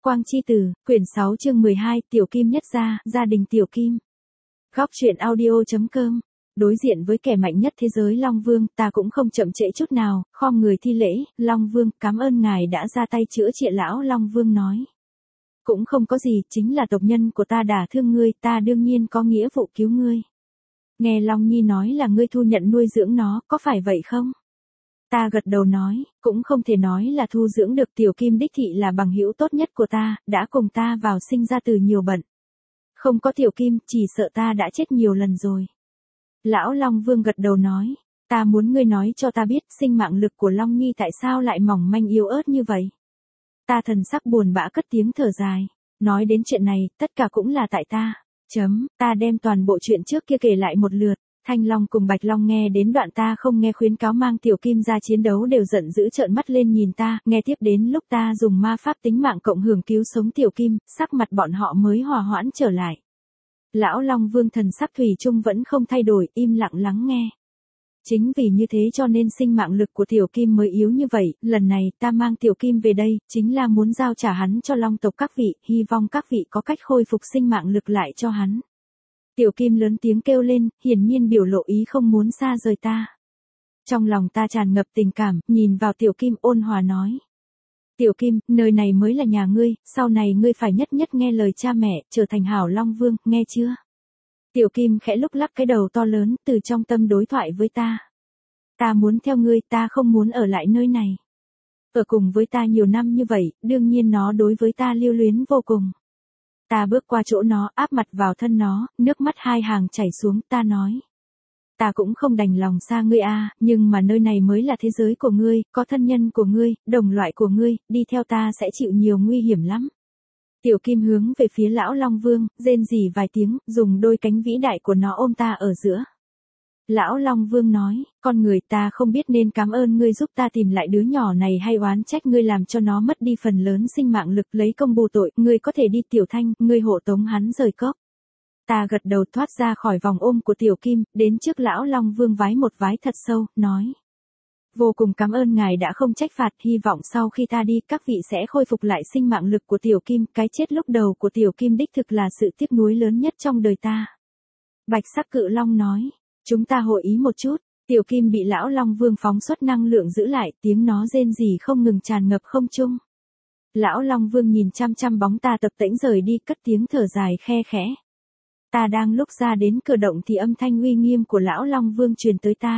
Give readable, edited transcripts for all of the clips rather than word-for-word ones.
Quang Chi Tử, quyển 6 chương 12, Tiểu Kim nhất gia, gia đình Tiểu Kim. Góc truyện audio.com. Đối diện với kẻ mạnh nhất thế giới Long Vương, ta cũng không chậm trễ chút nào, khom người thi lễ, Long Vương, cảm ơn ngài đã ra tay chữa trị lão. Long Vương nói. Cũng không có gì, chính là tộc nhân của ta đả thương ngươi, ta đương nhiên có nghĩa vụ cứu ngươi. Nghe Long Nhi nói là ngươi thu nhận nuôi dưỡng nó, có phải vậy không? Ta gật đầu nói, cũng không thể nói là thu dưỡng được. Tiểu Kim đích thị là bằng hữu tốt nhất của ta, đã cùng ta vào sinh ra từ nhiều bận. Không có Tiểu Kim, chỉ sợ ta đã chết nhiều lần rồi. Lão Long Vương gật đầu nói, ta muốn ngươi nói cho ta biết sinh mạng lực của Long Nhi tại sao lại mỏng manh yếu ớt như vậy. Ta thần sắc buồn bã cất tiếng thở dài, nói đến chuyện này, tất cả cũng là tại ta. Ta đem toàn bộ chuyện trước kia kể lại một lượt. Thanh Long cùng Bạch Long nghe đến đoạn ta không nghe khuyến cáo mang Tiểu Kim ra chiến đấu đều giận dữ trợn mắt lên nhìn ta, nghe tiếp đến lúc ta dùng ma pháp tính mạng cộng hưởng cứu sống Tiểu Kim, sắc mặt bọn họ mới hòa hoãn trở lại. Lão Long Vương thần sắc thủy chung vẫn không thay đổi, im lặng lắng nghe. Chính vì như thế cho nên sinh mạng lực của Tiểu Kim mới yếu như vậy, lần này ta mang Tiểu Kim về đây, chính là muốn giao trả hắn cho Long tộc các vị, hy vọng các vị có cách khôi phục sinh mạng lực lại cho hắn. Tiểu Kim lớn tiếng kêu lên, hiển nhiên biểu lộ ý không muốn xa rời ta. Trong lòng ta tràn ngập tình cảm, nhìn vào Tiểu Kim ôn hòa nói. Tiểu Kim, nơi này mới là nhà ngươi, sau này ngươi phải nhất nhất nghe lời cha mẹ, trở thành hảo Long Vương, nghe chưa? Tiểu Kim khẽ lúc lắc cái đầu to lớn, từ trong tâm đối thoại với ta. Ta muốn theo ngươi, ta không muốn ở lại nơi này. Ở cùng với ta nhiều năm như vậy, đương nhiên nó đối với ta lưu luyến vô cùng. Ta bước qua chỗ nó, áp mặt vào thân nó, nước mắt hai hàng chảy xuống, ta nói. Ta cũng không đành lòng xa ngươi nhưng mà nơi này mới là thế giới của ngươi, có thân nhân của ngươi, đồng loại của ngươi, đi theo ta sẽ chịu nhiều nguy hiểm lắm. Tiểu Kim hướng về phía lão Long Vương, rên rỉ vài tiếng, dùng đôi cánh vĩ đại của nó ôm ta ở giữa. Lão Long Vương nói, con người ta không biết nên cảm ơn ngươi giúp ta tìm lại đứa nhỏ này hay oán trách ngươi làm cho nó mất đi phần lớn sinh mạng lực lấy công bù tội, ngươi có thể đi Tiểu Thanh, ngươi hộ tống hắn rời cốc. Ta gật đầu thoát ra khỏi vòng ôm của Tiểu Kim, đến trước lão Long Vương vái một vái thật sâu, nói. Vô cùng cảm ơn ngài đã không trách phạt, hy vọng sau khi ta đi các vị sẽ khôi phục lại sinh mạng lực của Tiểu Kim, cái chết lúc đầu của Tiểu Kim đích thực là sự tiếc nuối lớn nhất trong đời ta. Bạch sắc cự long nói. Chúng ta hội ý một chút, Tiểu Kim bị lão Long Vương phóng xuất năng lượng giữ lại, tiếng nó rên rỉ không ngừng tràn ngập không trung. Lão Long Vương nhìn chăm chăm bóng ta tập tễnh rời đi, cất tiếng thở dài khe khẽ. Ta đang lúc ra đến cửa động thì âm thanh uy nghiêm của lão Long Vương truyền tới tai.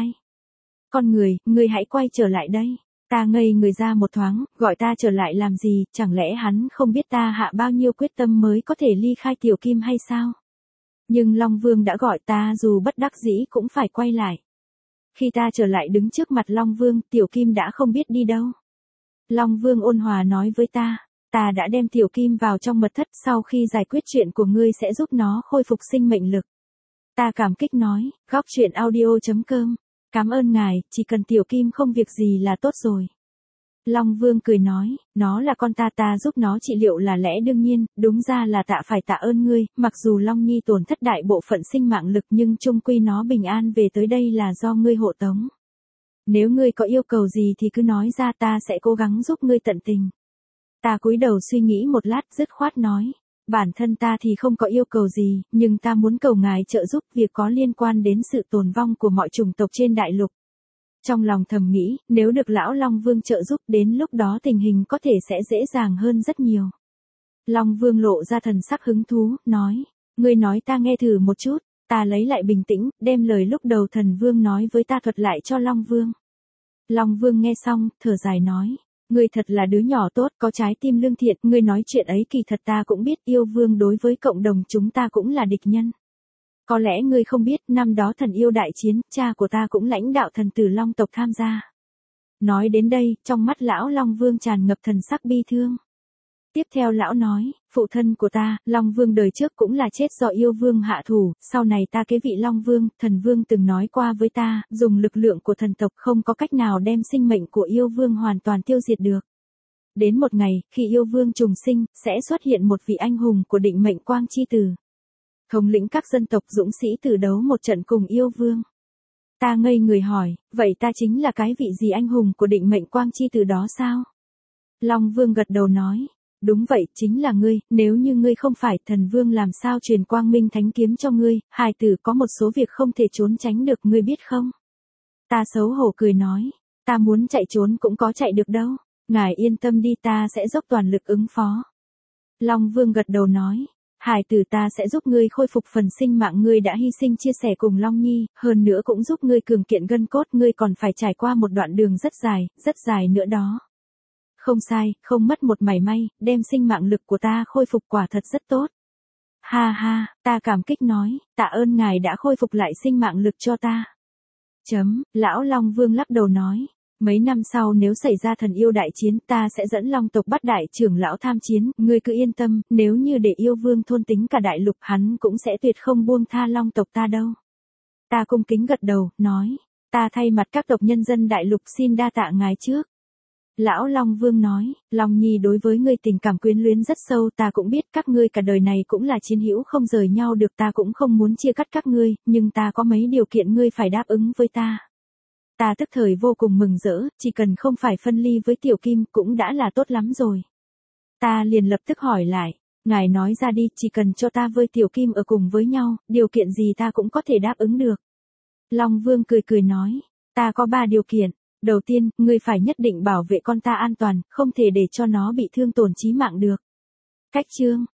Con người, ngươi hãy quay trở lại đây. Ta ngây người ra một thoáng, gọi ta trở lại làm gì, chẳng lẽ hắn không biết ta hạ bao nhiêu quyết tâm mới có thể ly khai Tiểu Kim hay sao? Nhưng Long Vương đã gọi ta dù bất đắc dĩ cũng phải quay lại. Khi ta trở lại đứng trước mặt Long Vương, Tiểu Kim đã không biết đi đâu. Long Vương ôn hòa nói với ta, ta đã đem Tiểu Kim vào trong mật thất, sau khi giải quyết chuyện của ngươi sẽ giúp nó khôi phục sinh mệnh lực. Ta cảm kích nói, góc truyện audio.com, cảm ơn ngài, chỉ cần Tiểu Kim không việc gì là tốt rồi. Long Vương cười nói, nó là con ta giúp nó trị liệu là lẽ đương nhiên, đúng ra là phải tạ ơn ngươi, mặc dù Long Nhi tổn thất đại bộ phận sinh mạng lực nhưng chung quy nó bình an về tới đây là do ngươi hộ tống. Nếu ngươi có yêu cầu gì thì cứ nói ra, ta sẽ cố gắng giúp ngươi tận tình. Ta cúi đầu suy nghĩ một lát dứt khoát nói, bản thân ta thì không có yêu cầu gì, nhưng ta muốn cầu ngài trợ giúp việc có liên quan đến sự tồn vong của mọi chủng tộc trên đại lục. Trong lòng thầm nghĩ, nếu được lão Long Vương trợ giúp đến lúc đó tình hình có thể sẽ dễ dàng hơn rất nhiều. Long Vương lộ ra thần sắc hứng thú, nói, ngươi nói ta nghe thử một chút. Ta lấy lại bình tĩnh, đem lời lúc đầu Thần Vương nói với ta thuật lại cho Long Vương. Long Vương nghe xong, thở dài nói, ngươi thật là đứa nhỏ tốt, có trái tim lương thiện, ngươi nói chuyện ấy kỳ thật ta cũng biết, yêu vương đối với cộng đồng chúng ta cũng là địch nhân. Có lẽ ngươi không biết, năm đó thần yêu đại chiến, cha của ta cũng lãnh đạo thần tử Long tộc tham gia. Nói đến đây, trong mắt lão Long Vương tràn ngập thần sắc bi thương. Tiếp theo lão nói, phụ thân của ta, Long Vương đời trước cũng là chết do yêu vương hạ thủ, sau này ta kế vị Long Vương, thần vương từng nói qua với ta, dùng lực lượng của thần tộc không có cách nào đem sinh mệnh của yêu vương hoàn toàn tiêu diệt được. Đến một ngày, khi yêu vương trùng sinh, sẽ xuất hiện một vị anh hùng của định mệnh Quang Chi Tử. Thống lĩnh các dân tộc dũng sĩ tử đấu một trận cùng yêu vương. Ta ngây người hỏi, vậy ta chính là cái vị gì anh hùng của định mệnh Quang Chi Tử đó sao? Long Vương gật đầu nói, Đúng vậy, chính là ngươi, nếu như ngươi không phải thần vương làm sao truyền quang minh thánh kiếm cho ngươi, hài tử có một số việc không thể trốn tránh được ngươi biết không? Ta xấu hổ cười nói, ta muốn chạy trốn cũng có chạy được đâu, ngài yên tâm đi ta sẽ dốc toàn lực ứng phó. Long Vương gật đầu nói, hài tử ta sẽ giúp ngươi khôi phục phần sinh mạng ngươi đã hy sinh chia sẻ cùng Long Nhi, hơn nữa cũng giúp ngươi cường kiện gân cốt, ngươi còn phải trải qua một đoạn đường rất dài nữa đó. Không sai, không mất một mảy may, đem sinh mạng lực của ta khôi phục quả thật rất tốt. Ha ha, ta cảm kích nói, tạ ơn ngài đã khôi phục lại sinh mạng lực cho ta. Lão Long Vương lắc đầu nói, mấy năm sau nếu xảy ra thần yêu đại chiến ta sẽ dẫn Long tộc bắt đại trưởng lão tham chiến, ngươi cứ yên tâm, nếu như để yêu vương thôn tính cả đại lục hắn cũng sẽ tuyệt không buông tha Long tộc ta đâu. Ta cung kính gật đầu, nói, ta thay mặt các tộc nhân dân đại lục xin đa tạ ngài trước. Lão Long Vương nói, Long Nhi đối với ngươi tình cảm quyến luyến rất sâu, ta cũng biết các ngươi cả đời này cũng là chiến hữu không rời nhau được, ta cũng không muốn chia cắt các ngươi, nhưng ta có mấy điều kiện ngươi phải đáp ứng với ta. Ta tức thời vô cùng mừng rỡ, chỉ cần không phải phân ly với Tiểu Kim cũng đã là tốt lắm rồi. Ta liền lập tức hỏi lại, ngài nói ra đi, chỉ cần cho ta với Tiểu Kim ở cùng với nhau, điều kiện gì ta cũng có thể đáp ứng được. Long Vương cười cười nói, ta có 3 điều kiện. Đầu tiên, ngươi phải nhất định bảo vệ con ta an toàn, không thể để cho nó bị thương tổn chí mạng được. Cách chương